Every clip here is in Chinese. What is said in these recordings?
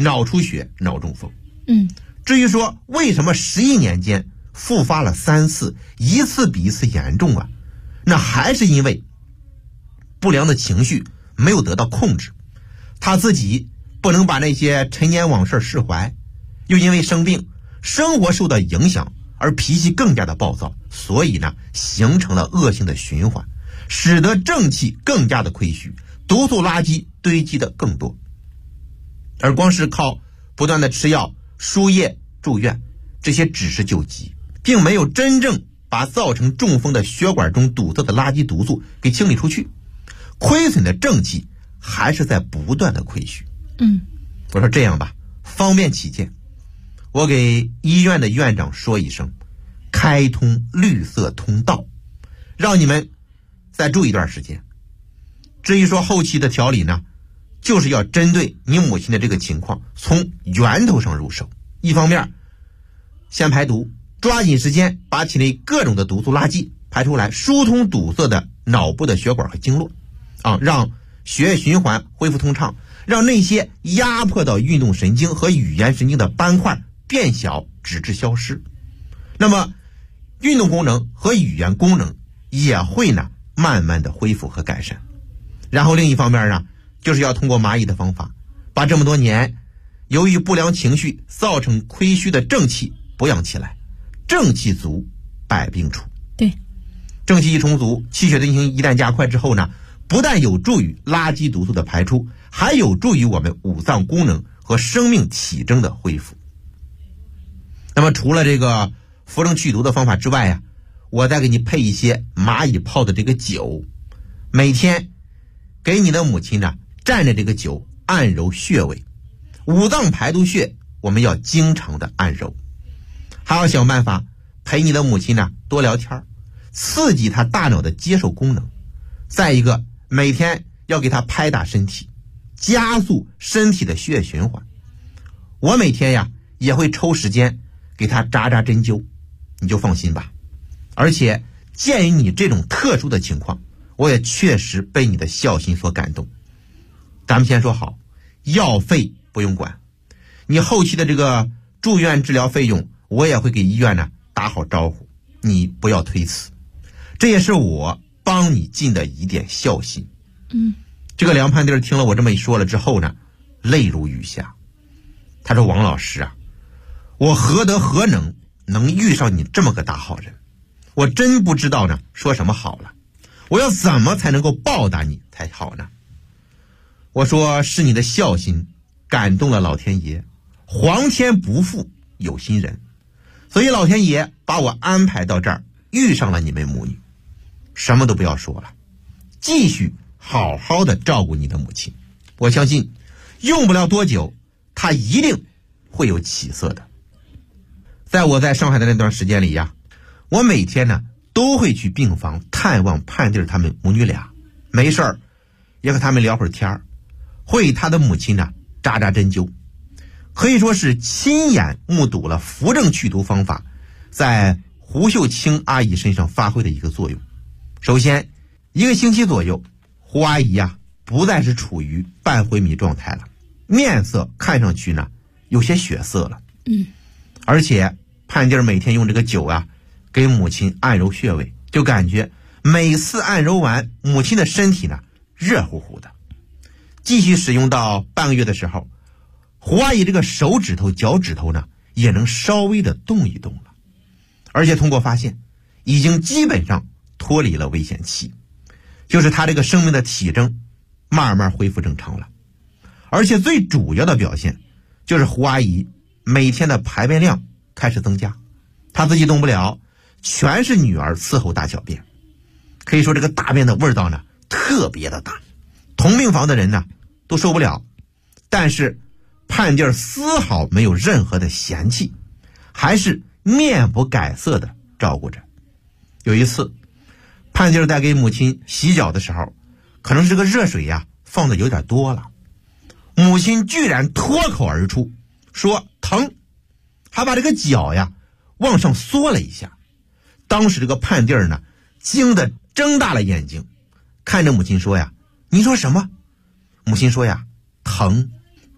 脑出血、脑中风。 至于说为什么11年间复发了3次，一次比一次严重啊，那还是因为不良的情绪没有得到控制，他自己不能把那些陈年往事释怀，又因为生病，生活受到影响，而脾气更加的暴躁，所以呢，形成了恶性的循环，使得正气更加的亏虚，毒素垃圾堆积的更多。而光是靠不断的吃药、输液、住院，这些只是救急，并没有真正把造成中风的血管中堵塞的垃圾毒素给清理出去，亏损的正气还是在不断的亏虚。我说这样吧，方便起见，我给医院的院长说一声，开通绿色通道，让你们再住一段时间。至于说后期的调理呢，就是要针对你母亲的这个情况，从源头上入手。一方面先排毒，抓紧时间把体内各种的毒素垃圾排出来，疏通堵塞的脑部的血管和经络，让血液循环恢复通畅，让那些压迫到运动神经和语言神经的斑块变小，直至消失。那么运动功能和语言功能也会呢慢慢的恢复和改善。然后另一方面呢，就是要通过蚂蚁的方法，把这么多年由于不良情绪造成亏虚的正气补养起来。正气足，百病除。 对， 正气一充足，气血运行一旦加快之后呢，不但有助于垃圾毒素的排出，还有助于我们五脏功能和生命体征的恢复。那么除了这个扶正祛毒的方法之外呀，我再给你配一些蚂蚁泡的这个酒，每天给你的母亲呢蘸着这个酒按揉穴位，五脏排毒穴我们要经常的按揉。还要想办法陪你的母亲呢多聊天，刺激她大脑的接受功能。再一个，每天要给她拍打身体，加速身体的血液循环。我每天呀也会抽时间给她扎扎针灸，你就放心吧。而且鉴于你这种特殊的情况，我也确实被你的孝心所感动。咱们先说好，药费不用管，你后期的这个住院治疗费用我也会给医院呢打好招呼，你不要推辞，这也是我帮你尽的一点孝心。这个梁盼弟听了我这么一说了之后呢，泪如雨下。他说，王老师啊，我何德何能遇上你这么个大好人，我真不知道呢说什么好了，我要怎么才能够报答你才好呢？我说，是你的孝心感动了老天爷，皇天不负有心人，所以老天爷把我安排到这儿，遇上了你们母女。什么都不要说了，继续好好的照顾你的母亲，我相信用不了多久她一定会有起色的。在我在上海的那段时间里呀，我每天呢都会去病房探望盼弟他们母女俩，没事儿也和他们聊会儿天，会给他的母亲呢扎扎针灸，可以说是亲眼目睹了扶正祛毒方法在胡秀清阿姨身上发挥的一个作用。首先1个星期左右，胡阿姨呀不再是处于半昏迷状态了，面色看上去呢有些血色了。而且盼弟每天用这个酒啊给母亲按揉穴位，就感觉每次按揉完，母亲的身体呢热乎乎的。继续使用到半个月的时候，胡阿姨这个手指头、脚趾头呢也能稍微的动一动了，而且通过发现已经基本上脱离了危险期，就是她这个生命的体征慢慢恢复正常了。而且最主要的表现就是胡阿姨每天的排便量开始增加，她自己动不了，全是女儿伺候大小便，可以说这个大便的味道呢特别的大，同病房的人呢都受不了。但是盼弟丝毫没有任何的嫌弃，还是面不改色的照顾着。有一次盼弟在给母亲洗脚的时候，可能是这个热水呀放的有点多了，母亲居然脱口而出说疼，还把这个脚呀往上缩了一下。当时这个盼弟呢惊得睁大了眼睛，看着母亲说呀，你说什么？母亲说呀，疼。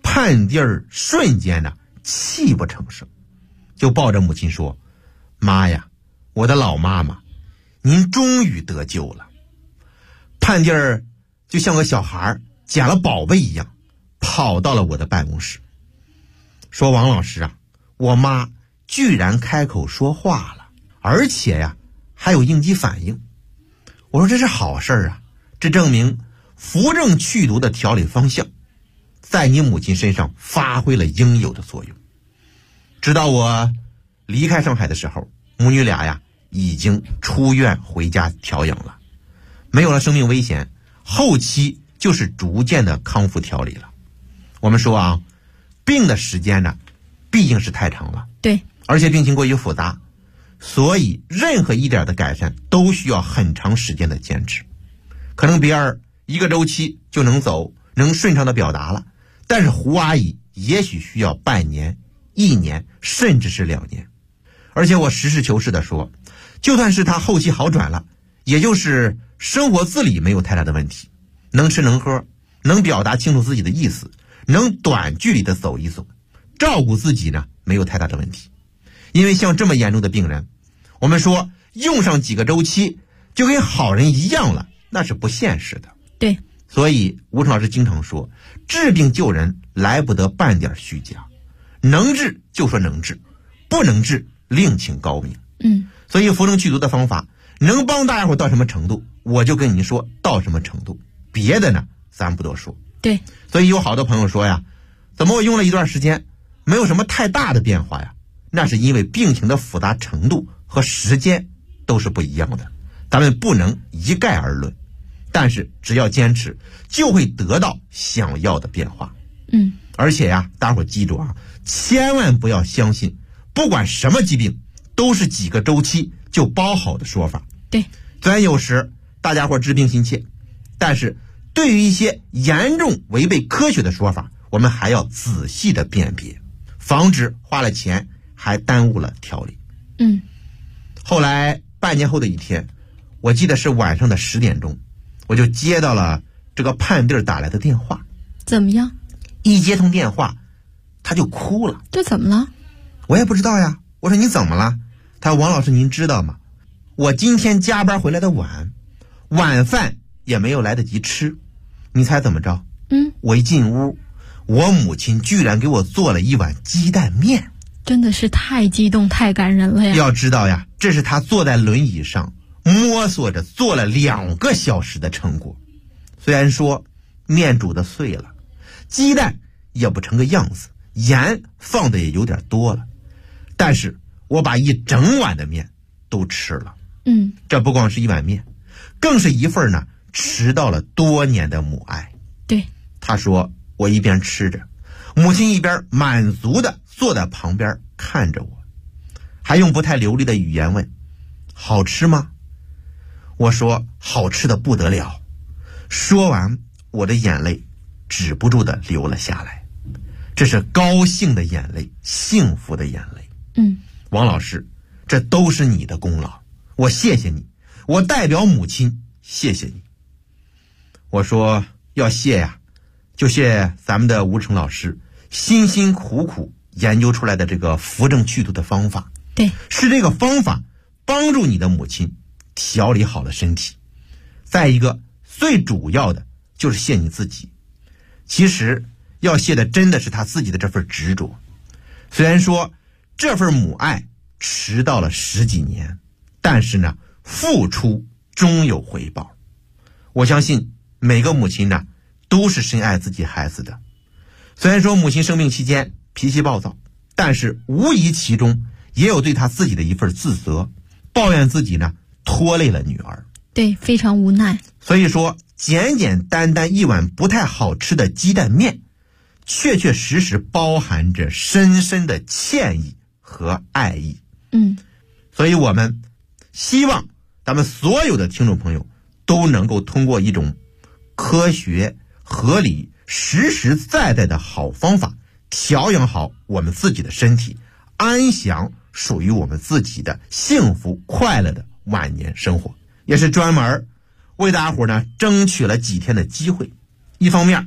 盼弟儿瞬间呢泣不成声，就抱着母亲说：“妈呀，我的老妈妈，您终于得救了。”盼弟儿就像个小孩捡了宝贝一样，跑到了我的办公室，说：“王老师啊，我妈居然开口说话了，而且呀还有应激反应。”我说：“这是好事啊，这证明扶正祛毒的调理方向在你母亲身上发挥了应有的作用。”直到我离开上海的时候，母女俩呀已经出院回家调养了，没有了生命危险，后期就是逐渐的康复调理了。我们说啊，病的时间呢毕竟是太长了， 对， 而且病情过于复杂，所以任何一点的改善都需要很长时间的坚持。可能别人一个周期就能走，能顺畅的表达了，但是胡阿姨也许需要半年、1年，甚至是2年。而且我实事求是的说，就算是她后期好转了，也就是生活自理没有太大的问题，能吃能喝，能表达清楚自己的意思，能短距离的走一走，照顾自己呢没有太大的问题。因为像这么严重的病人，我们说用上几个周期就跟好人一样了，那是不现实的。 对， 所以吴成老师经常说，治病救人来不得半点虚假，能治就说能治，不能治另请高明。所以扶正祛毒的方法能帮大家伙到什么程度，我就跟您说到什么程度，别的呢咱不多说。 对， 所以有好多朋友说呀，怎么我用了一段时间没有什么太大的变化呀？那是因为病情的复杂程度和时间都是不一样的，咱们不能一概而论，但是只要坚持就会得到想要的变化。而且呀，大伙记住啊，千万不要相信不管什么疾病都是几个周期就包好的说法。 对， 虽然有时大家伙治病心切，但是对于一些严重违背科学的说法，我们还要仔细的辨别，防止花了钱还耽误了调理。后来半年后的一天，我记得是晚上的10点钟，我就接到了这个盼弟儿打来的电话。 怎么样？ 一接通电话他就哭了。 这怎么了？ 我也不知道呀，我说你怎么了？他说王老师您知道吗，我今天加班回来的晚，晚饭也没有来得及吃，你猜怎么着？我一进屋，我母亲居然给我做了一碗鸡蛋面。 真的是太激动太感人了呀。 要知道呀，这是他坐在轮椅上摸索着做了2个小时的成果。虽然说面煮的碎了，鸡蛋也不成个样子，盐放的也有点多了，但是我把一整碗的面都吃了。这不光是一碗面，更是一份呢迟到了多年的母爱。 对， 他说我一边吃着，母亲一边满足的坐在旁边看着我，还用不太流利的语言问：好吃吗？我说好吃的不得了。说完，我的眼泪止不住的流了下来，这是高兴的眼泪，幸福的眼泪。王老师，这都是你的功劳，我谢谢你，我代表母亲谢谢你。我说要谢呀，就谢咱们的吴成老师辛辛苦苦研究出来的这个扶正祛毒的方法。 对， 是这个方法帮助你的母亲调理好了身体。再一个，最主要的就是谢你自己。其实要谢的真的是他自己的这份执着。虽然说这份母爱迟到了10几年，但是呢，付出终有回报。我相信每个母亲呢都是深爱自己孩子的。虽然说母亲生病期间脾气暴躁，但是无疑其中也有对她自己的一份自责，抱怨自己呢拖累了女儿。 对，非常无奈。 所以说简简单单一碗不太好吃的鸡蛋面，确确实实包含着深深的歉意和爱意。所以我们希望咱们所有的听众朋友都能够通过一种科学、合理、实实在在的好方法，调养好我们自己的身体，安享属于我们自己的幸福快乐的晚年生活。也是专门为大家伙呢争取了几天的机会，一方面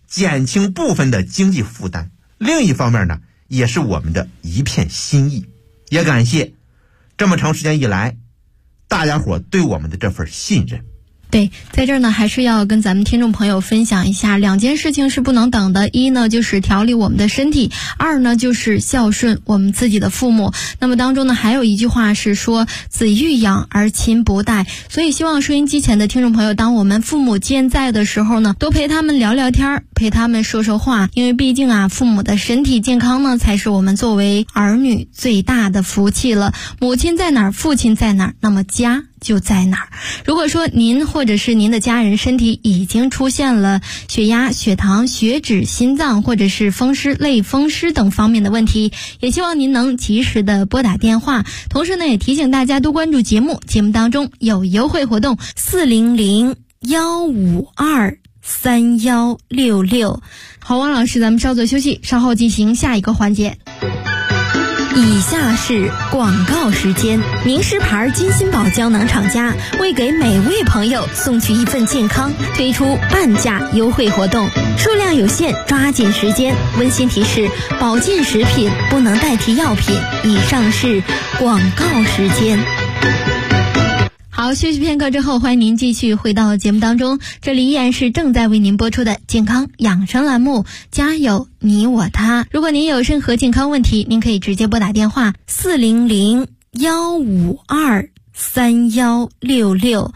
减轻部分的经济负担，另一方面呢，也是我们的一片心意。也感谢这么长时间以来大家伙对我们的这份信任。 对，在这儿呢，还是要跟咱们听众朋友分享一下，两件事情是不能等的。一呢，就是调理我们的身体；二呢，就是孝顺我们自己的父母。那么当中呢，还有一句话是说子欲养而亲不待，所以希望收音机前的听众朋友，当我们父母健在的时候呢，多陪他们聊聊天，陪他们说说话，因为毕竟啊，父母的身体健康呢，才是我们作为儿女最大的福气了。母亲在哪儿，父亲在哪儿，那么家就在哪儿。如果说您或者是您的家人身体已经出现了血压、血糖、血脂、心脏或者是风湿、类风湿等方面的问题，也希望您能及时的拨打电话。同时呢，也提醒大家多关注节目当中有优惠活动400-152-3166。好，王老师，咱们稍作休息，稍后进行下一个环节。以下是广告时间。名师牌金鑫宝胶囊厂家为给每位朋友送去一份健康，推出半价优惠活动，数量有限，抓紧时间。温馨提示：保健食品不能代替药品。以上是广告时间。好，休息片刻之后，欢迎您继续回到节目当中，这里依然是正在为您播出的健康养生栏目，家有你我他。如果您有任何健康问题，您可以直接拨打电话400-152-3166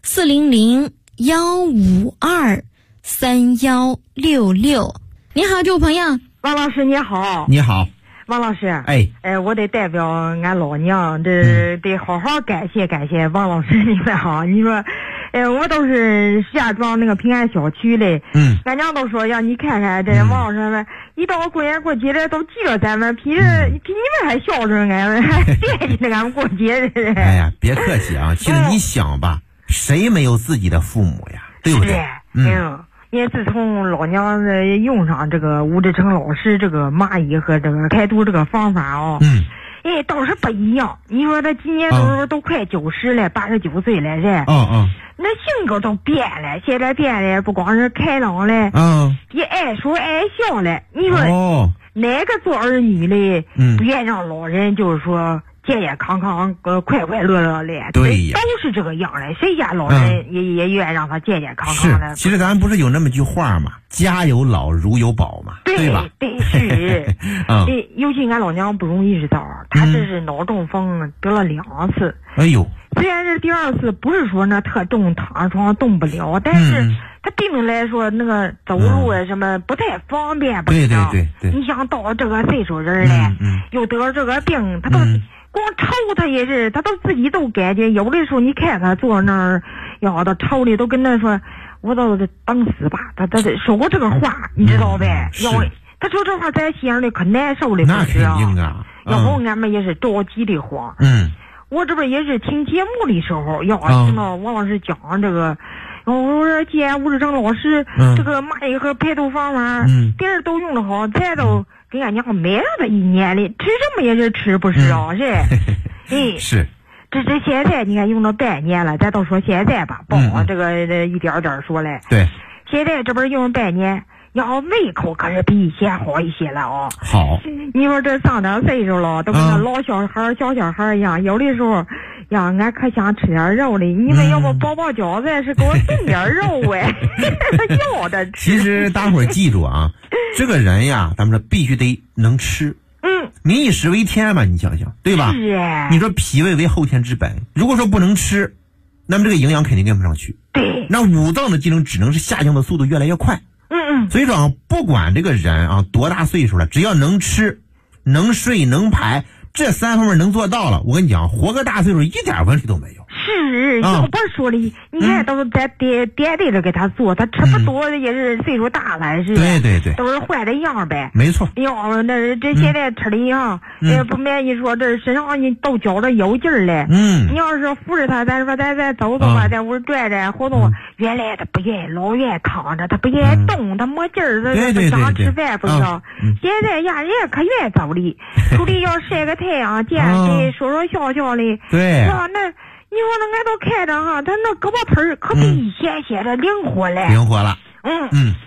400-152-3166。你好，这位朋友。 王老师你好。 你好。 王老师，我得代表俺老娘，得好好感谢王老师你们哈。你说，我都是石家庄那个平安小区嘞，俺娘都说让你看看这王老师们，一到过年过节的都记着咱们，比你们还孝顺俺们，还惦记着俺们过节的。 哎呀，别客气啊，其实你想吧，谁没有自己的父母呀，对不对？ 因为自从老娘用上这个吴志成老师这个蚂蚁和这个开毒这个方法哦，倒是不一样。你说他今年都快90了，89岁了人，那性格都变了，现在变了，不光是开朗了，也爱说爱笑了。你说哪个做儿女的不愿让老人就是说健健康康快快乐乐的， 对呀， 都是这个样的。谁家老人也愿让他健健康康的。 其实咱不是有那么句话嘛，家有老如有宝嘛，对吧？ 对是。尤其俺老娘不容易知道，她这是脑中风得了2次。 哎呦， 虽然是第2次不是说那特重，躺床动不了，但是他病来说那个走路啊什么不太方便， 对。 你想到这个岁数人了，又得这个病，他都光抽他也是，他都自己都感觉，有的时候你看他坐那儿，要他抽的都跟他说，我都等死吧。他说过这个话，你知道呗？他说这话在心上的可难受了， 那肯定啊。 要不俺们也是着急的慌。我这边也是听节目的时候，听到王老师讲这个。我说既然吴志成老师这个蚂蚁和排毒方法，别人都用的好，咱都给俺娘买了这1年了，吃什么也是吃不是啊，是。 是。 这现在你看用了半年了，咱都说现在吧，不往这个一点点说嘞。 对。 现在这边用了半年，要胃口可是比以前好一些了哦。 好。 你说这上点岁数了，都跟那老小孩一样，有的时候。俺可想吃点肉的，你们要不包饺子，是给我炖点肉哎，要的吃。 其实大伙儿记住啊，这个人呀，咱们说必须得能吃。民以食为天嘛，你想想，对吧？ 是哎。 你说脾胃为后天之本，如果说不能吃，那么这个营养肯定跟不上去。 对。 那五脏的机能只能是下降的速度越来越快。所以说啊，不管这个人啊多大岁数了，只要能吃、能睡、能排。这3方面能做到了，我跟你讲，活个大岁数一点问题都没有。 是，要不说的，你看都是在点对着给他做，他吃不多也是岁数大了，是。 对， 都是坏的样呗。 没错。 哟，那这现在吃的啊，不瞒你说，这身上你都觉着有劲儿嘞。你要是扶着他，咱说咱走走吧，在屋转转活动。原来他不愿意，老愿意躺着，他不愿意动，他没劲儿，他不想吃饭，不知道。现在呀，人家可愿意走的，出去要晒个太阳，见谁说笑笑的。 对。 哇，那你说那俺都看着哈，他那胳膊腿儿可比以前显得灵活了。 灵活了。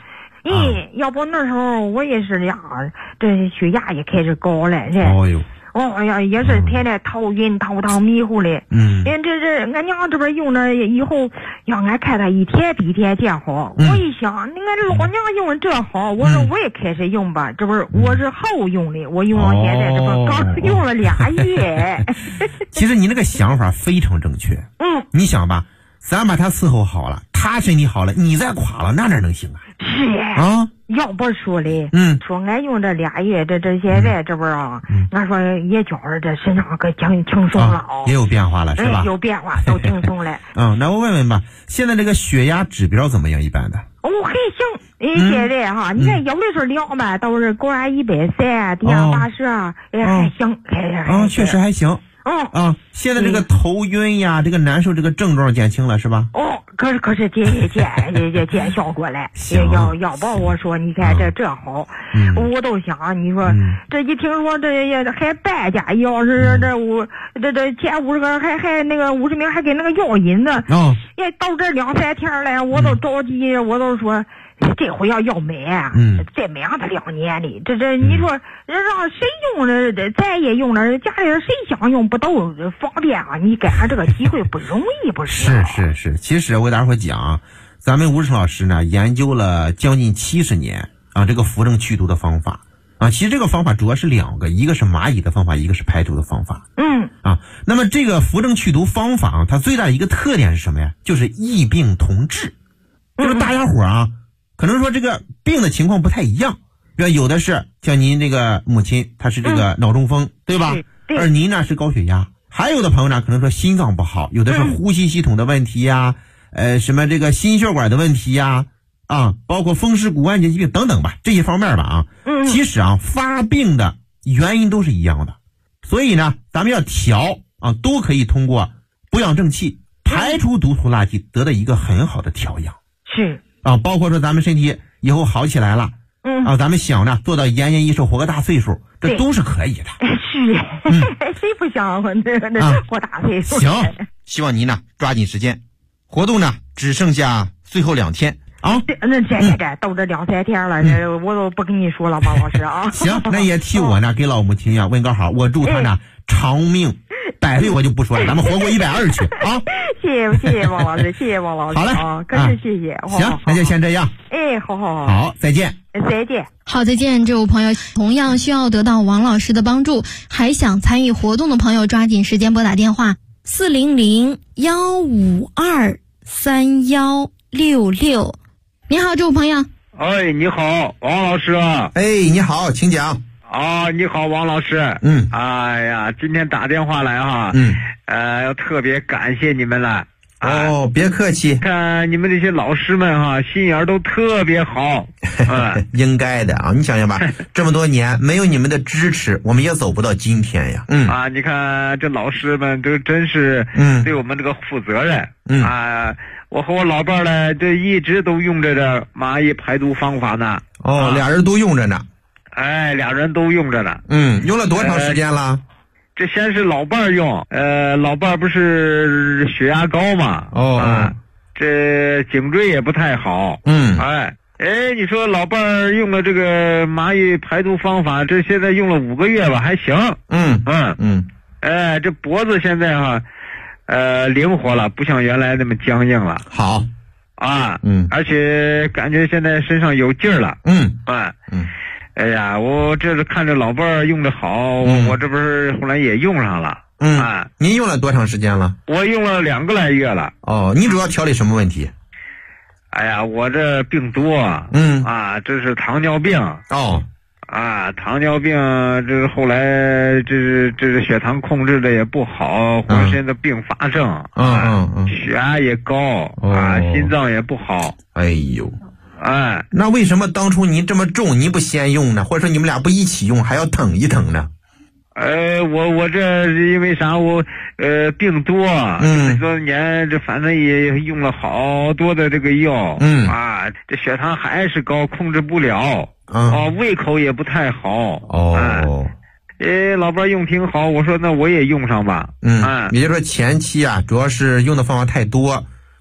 要不那时候我也是呀，这血压也开始高了， 哦呦。 呀，也是天天头晕头疼迷糊的。这俺娘这边用了以后，让俺看他一天比一天见好。我一想，俺老娘用这好，我说我也开始用吧。这不是我是后用的，我用到现在这不刚用了2月。 其实你那个想法非常正确。你想吧，咱把他伺候好了，他身体好了，你再垮了，那哪能行啊？ 是啊。 要不说嘞，说俺用这2月，这现在这不啊，俺说也觉着这身上可轻松了也有变化了，是吧？ 有变化，都轻松了。 那我问问吧，现在这个血压指标怎么样？一般的？ 还行。现在哈，你看有的时候量吧，都是高压130，低压80，还行， 确实还行。现在这个头晕呀，这个难受，这个症状减轻了是吧？ 可是见效果了。要不我说，你看这好，我都想，你说这一听说这也还半价药，是这前50个还那个50名还给那个药引子。也到这2-3天了，我都着急，我都说。这回要买啊，再买上他2年的，这你说让谁用了，咱也用了，家里人谁想用不都方便啊？你赶上这个机会不容易，不是？ 是。其实我给大家伙讲，咱们吴志老师呢研究了将近70年这个扶正祛毒的方法其实这个方法主要是2个，一个是蚂蚁的方法，一个是排毒的方法。那么这个扶正祛毒方法它最大的一个特点是什么呀？就是异病同治，就是大家伙可能说这个病的情况不太一样，有的是像您这个母亲，她是这个脑中风，对吧？而您呢是高血压，还有的朋友呢可能说心脏不好，有的是呼吸系统的问题呀，什么这个心血管的问题呀，包括风湿骨关节疾病等等吧，这些方面吧其实发病的原因都是一样的，所以呢咱们要调都可以通过补养正气，排除毒素垃圾，得到一个很好的调养。 是。 包括说咱们身体以后好起来了，咱们想着做到延年益寿，活个大岁数，这都是可以的。 是，谁不想活大岁数？ 行，希望您呢抓紧时间，活动呢只剩下最后2天那这都这2-3天了，我都不跟你说了，王老师啊。 行，那也替我呢给老母亲问个好，我祝她呢长命100岁，我就不说了，咱们活过120去啊！ 谢谢王老师，谢谢王老师。 好嘞，可是谢谢。 行，那就先这样。好，再见。 再见。 好，再见。这位朋友同样需要得到王老师的帮助，还想参与活动的朋友，抓紧时间拨打电话400-152-3166。你好，这位朋友。 你好，王老师啊。 你好，请讲。 你好，王老师。哎呀，今天打电话来要特别感谢你们了。 别客气。 看你们这些老师们心眼都特别好。 应该的你想想吧，这么多年没有你们的支持，我们也走不到今天呀。 你看这老师们都真是对我们这个负责任。我和我老伴儿呢，这一直都用着这蚂蚁排毒方法呢。 俩人都用着呢。 俩人都用着呢。 用了多长时间了？ 这先是老伴儿用，老伴儿不是血压高嘛？这颈椎也不太好。你说老伴儿用了这个蚂蚁排毒方法，这现在用了5个月吧，还行。这脖子现在灵活了，不像原来那么僵硬了。 好。 而且感觉现在身上有劲儿了。哎呀，我这是看着老伴儿用的好，我这不是后来也用上了。 您用了多长时间了？ 我用了2个来月了。 你主要调理什么问题？ 哎呀，我这病多。这是糖尿病。糖尿病，这是后来这是血糖控制的也不好，浑身的并发症。血压也高。心脏也不好。 哎呦。那为什么当初您这么重，您不先用呢？或者说你们俩不一起用，还要等一等呢？ 我这是因为啥？我病多，这多年这反正也用了好多的这个药。这血糖还是高，控制不了。胃口也不太好。老伴用挺好，我说那我也用上吧。 也就是说前期主要是用的方法太多，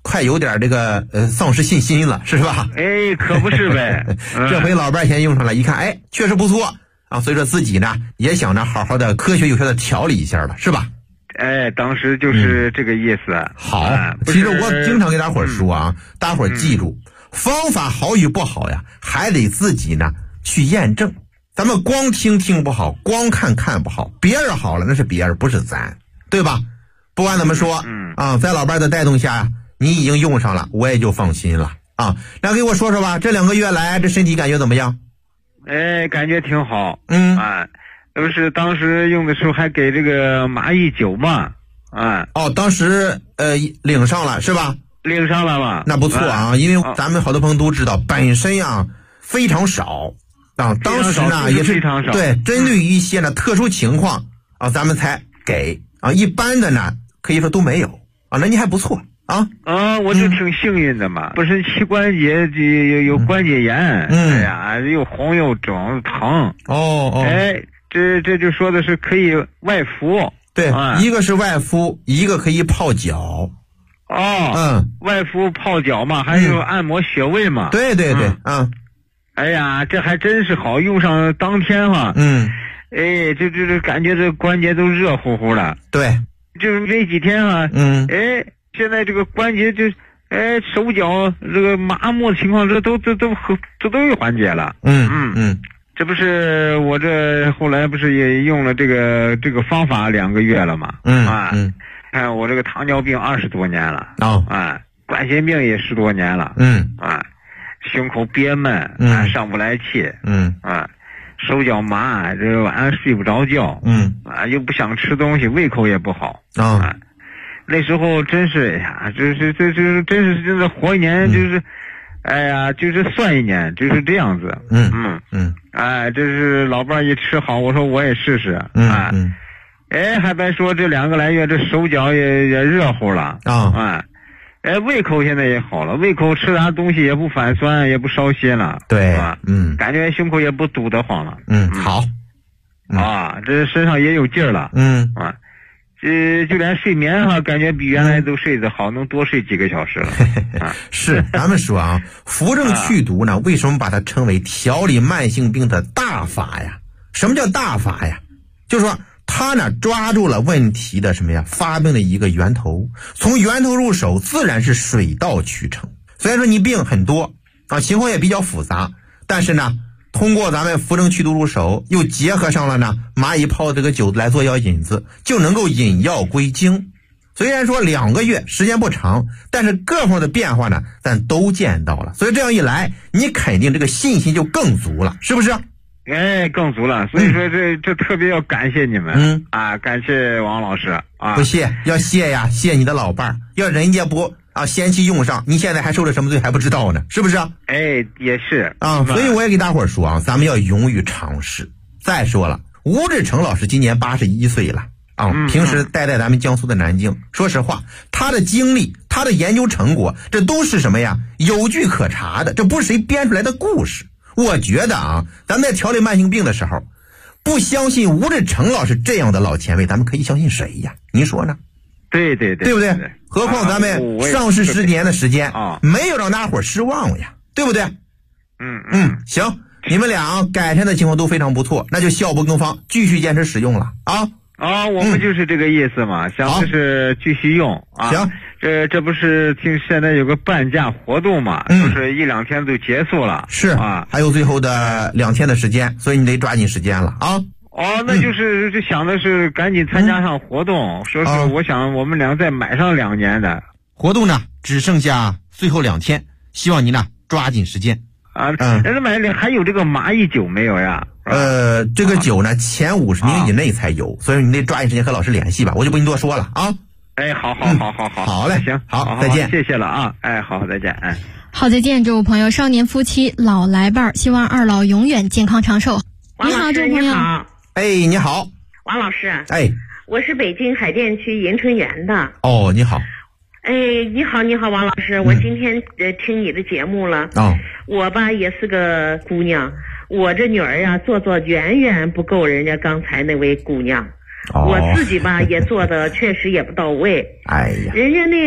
快有点这个丧失信心了，是吧？ 哎，可不是呗。 这回老伴儿先用上了，一看，哎，确实不错啊，所以说自己呢也想着好好的科学有效的调理一下了，是吧？ 哎，当时就是这个意思。 好，其实我经常给大伙儿说啊，大伙儿记住，方法好与不好呀，还得自己呢去验证。咱们光听不好，光看不好，别人好了那是别人，不是咱，对吧？不管怎么说，在老伴的带动下，你已经用上了，我也就放心了啊。那给我说说吧，这2个月来这身体感觉怎么样？ 哎，感觉挺好。不是当时用的时候还给这个麻衣酒嘛。 当时领上了是吧？ 领上了嘛。 那不错啊，因为咱们好多朋友都知道，本身呀非常少啊，当时呢也是对针对于一些呢特殊情况啊，咱们才给啊，一般的呢可以说都没有啊，那你还不错啊。 我就挺幸运的嘛，不是膝关节有关节炎，哎呀，又红又肿疼。哎，这就说的是可以外敷。 对，一个是外敷，一个可以泡脚。 外敷泡脚嘛，还有按摩穴位嘛。 对， 哎呀，这还真是好，用上当天哈。哎，这感觉这关节都热乎乎的。 对， 就是这几天啊。哎，现在这个关节就，哎，手脚这个麻木的情况，这都有缓解了。这不是我这后来不是也用了这个方法2个月了嘛？看我这个糖尿病20多年了。冠心病也10多年了。胸口憋闷，上不来气。手脚麻，这晚上睡不着觉。又不想吃东西，胃口也不好。那时候真是呀，真是活一年就是。哎呀，就是算一年，就是这样子。哎，这是老伴儿一吃好，我说我也试试。哎，还别说这2个来月，这手脚也热乎了。哎，胃口现在也好了，胃口吃啥东西也不反酸，也不烧心了。 对， 感觉胸口也不堵得慌了。 好。 这身上也有劲儿了。就连睡眠哈，感觉比原来都睡得好，能多睡几个小时了。 是，咱们说啊，扶正祛毒呢，为什么把它称为调理慢性病的大法呀？什么叫大法呀？就是说它呢抓住了问题的什么呀？发病的一个源头，从源头入手，自然是水到渠成。虽然说你病很多啊，情况也比较复杂，但是呢，通过咱们扶正祛毒入手，又结合上了呢蚂蚁泡这个酒来做药引子，就能够引药归经。虽然说2个月时间不长，但是各方面的变化呢咱都见到了，所以这样一来，你肯定这个信心就更足了，是不是？ 哎，更足了。所以说这特别要感谢你们。感谢王老师啊。 不谢，要谢呀，谢你的老伴儿，要人家不先期用上，你现在还受了什么罪还不知道呢，是不是？ 哎，也是所以我也给大伙儿说咱们要勇于尝试。再说了，吴志成老师今年81岁了平时待在咱们江苏的南京，说实话，他的经历，他的研究成果，这都是什么呀？有据可查的，这不是谁编出来的故事。我觉得咱们在调理慢性病的时候，不相信吴志成老师这样的老前辈，咱们可以相信谁呀？您说呢？ 对， 对不对？何况咱们上市10年的时间没有让大伙失望呀，对不对？行，你们俩改善的情况都非常不错，那就效不更方，继续坚持使用了我们就是这个意思嘛，想的是继续用行， 这不是听现在有个半价活动嘛，就是1-2天就结束了。 是还有最后的2天的时间，所以你得抓紧时间了那就是就想的是赶紧参加上活动，说是我想我们俩再买上2年的活动呢，只剩下最后2天，希望你呢抓紧时间人买还有这个蚂蚁酒没有呀？ 这个酒呢前50名以内才有，所以你得抓紧时间和老师联系吧，我就不跟你多说了哎，好， 好嘞， 行， 好，再见， 谢谢了哎，好，再见， 好，再见，这位朋友，少年夫妻老来伴，希望2老永远健康长寿。 王老师你好。 哎，你好， 王老师。 哎， 我是北京海淀区银春园的。 你好。 哎，你好，王老师，我今天听你的节目了。我吧也是个姑娘，我这女儿呀做远远不够人家刚才那位姑娘。我自己吧也做的确实也不到位。 哎呀， 人家那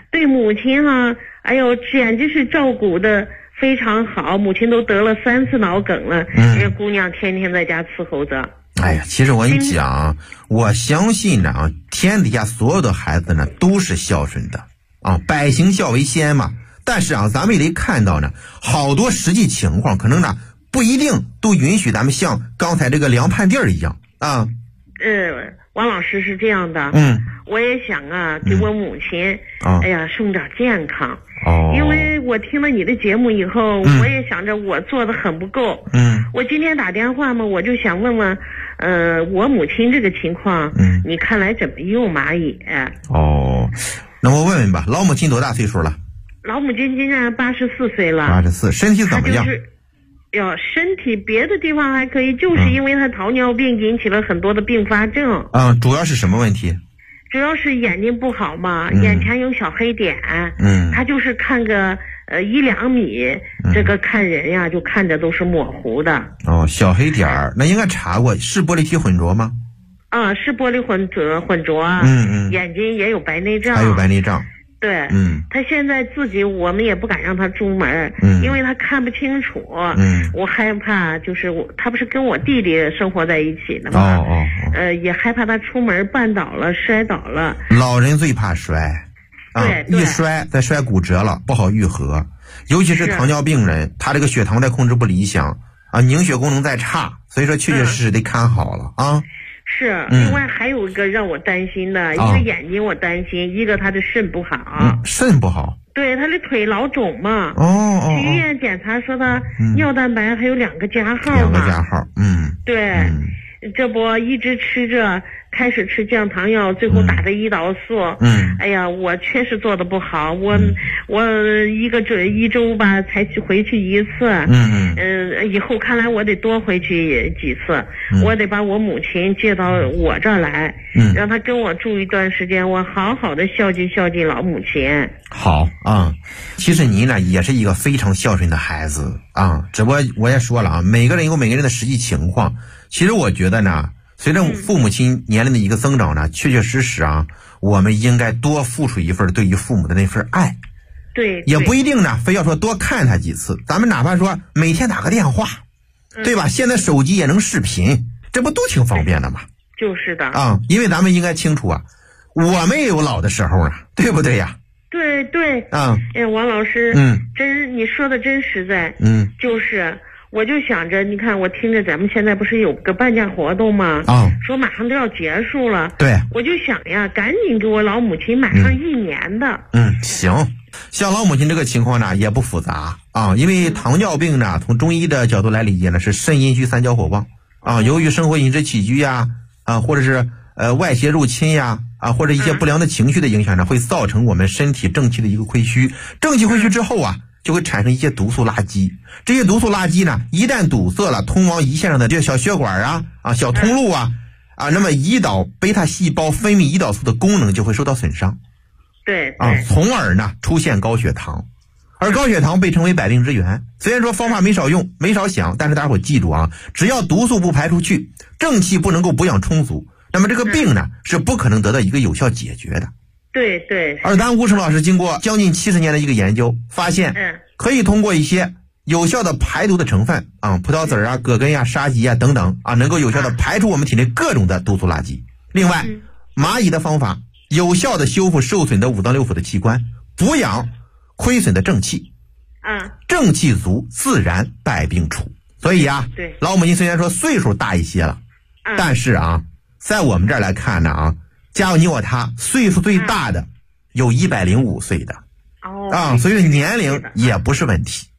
对母亲哈，哎呦，简直是照顾的非常好。母亲都得了3次脑梗了，这姑娘天天在家伺候着。 哎呀，其实我跟你讲，我相信呢啊，天底下所有的孩子呢都是孝顺的啊，百行孝为先嘛。但是啊，咱们也得看到呢，好多实际情况可能呢不一定都允许咱们像刚才这个凉拌地儿一样啊。 王老师是这样的，我也想啊，给我母亲，哎呀，送点健康。因为我听了你的节目以后，我也想着我做的很不够。我今天打电话嘛，我就想问问，我母亲这个情况，你看来怎么用蚂蚁？ 那我问问吧，老母亲多大岁数了？ 老母亲今年84岁了。 84，身体怎么样？ 身体别的地方还可以，就是因为她糖尿病引起了很多的并发症。 主要是什么问题？ 主要是眼睛不好嘛，眼前有小黑点。她就是看个1-2米，这个看人呀，就看着都是模糊的。 小黑点儿，那应该查过，是玻璃体混浊吗？ 是玻璃混浊。眼睛也有白内障。 还有白内障。 对，他现在自己我们也不敢让他出门，因为他看不清楚，我害怕，就是他不是跟我弟弟生活在一起的吗？也害怕他出门绊倒了、摔倒了。 老人最怕摔，一摔再摔骨折了，不好愈合，尤其是糖尿病人，他这个血糖再控制不理想啊，凝血功能再差，所以说确确实实得看好了啊。 是，另外还有一个让我担心的，一个眼睛我担心，一个他的肾不好。 肾不好？ 对，他的腿老肿嘛。去医院检查说他尿蛋白还有2个加号嘛。2 个加号， 对，这不一直吃着，开始吃降糖药，最后打的胰岛素。哎呀，我确实做的不好，我一周吧才回去1次。以后看来我得多回去几次，我得把我母亲接到我这儿来，让她跟我住一段时间，我好好的孝敬老母亲。 好啊，其实你呢也是一个非常孝顺的孩子啊，只不过我也说了啊，每个人有每个人的实际情况。其实我觉得呢，随着父母亲年龄的一个增长呢，确确实实啊，我们应该多付出一份对于父母的那份爱。 对， 也不一定呢，非要说多看他几次，咱们哪怕说每天打个电话，对吧？现在手机也能视频，这不都挺方便的吗？ 就是的啊，因为咱们应该清楚啊，我们也有老的时候啊，对不对呀？ 对啊，王老师，你说的真实在，就是我就想着，你看我听着咱们现在不是有个半价活动吗？说马上都要结束了， 对， 我就想呀，赶紧给我老母亲买上1年的。 行，像老母亲这个情况呢也不复杂啊，因为糖尿病呢，从中医的角度来理解呢，是肾阴虚3焦火旺啊，由于生活饮食起居呀或者是外邪入侵呀或者一些不良的情绪的影响呢，会造成我们身体正气的一个亏虚，正气亏虚之后啊，就会产生一些毒素垃圾，这些毒素垃圾呢，一旦堵塞了通往胰腺上的这个小血管小通路那么胰岛贝塔细胞分泌胰岛素的功能就会受到损伤， 对从而呢出现高血糖，而高血糖被称为百病之源。虽然说方法没少用没少想，但是大家伙记住啊，只要毒素不排出去，正气不能够补养充足，那么这个病呢是不可能得到一个有效解决的。 对。 而咱吴成老师经过将近70年的一个研究，发现可以通过一些有效的排毒的成分葡萄籽葛根沙棘等等能够有效的排出我们体内各种的毒素垃圾。另外，蚂蚁的方法有效的修复受损的五脏六腑的器官，补养亏损的正气，正气足，自然百病除。所以对， 老母亲虽然说岁数大一些了，但是在我们这儿来看呢假如你我他岁数最大的有105岁的所以年龄也不是问题。